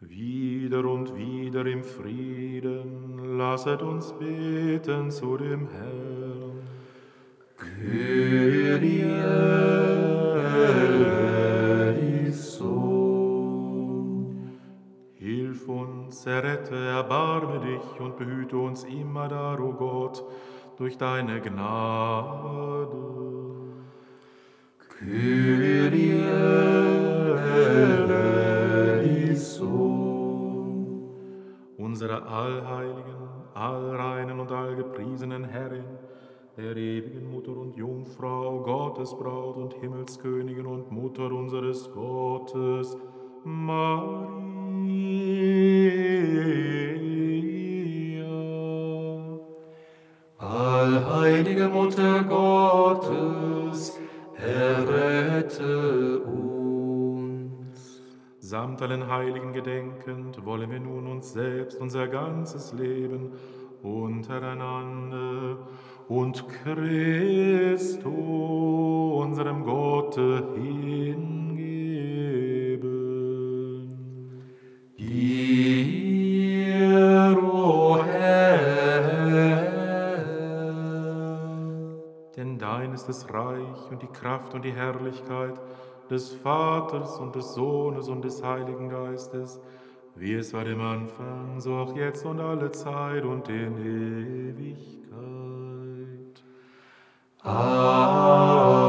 Wieder und wieder im Frieden, lasset uns beten zu dem Herrn. Kyrie eleison. Hilf uns, errette, erbarme dich und behüte uns immer dar, o Gott, durch deine Gnade. Kyrie eleison. Unsere allheiligen, allreinen und allgepriesenen Herrin, der ewigen Mutter und Jungfrau, Gottesbraut und Himmelskönigin und Mutter unseres Gottes, Maria. Allheilige Mutter Gottes, errette uns. Samt allen Heiligen gedenkend, wollen wir nun uns selbst, unser ganzes Leben untereinander und Christo, unserem Gotte, hingeben. Dir, o Herr, Denn dein ist das Reich und die Kraft und die Herrlichkeit des Vaters und des Sohnes und des Heiligen Geistes, wie es war im Anfang, so auch jetzt und alle Zeit und in Ewigkeit. Amen.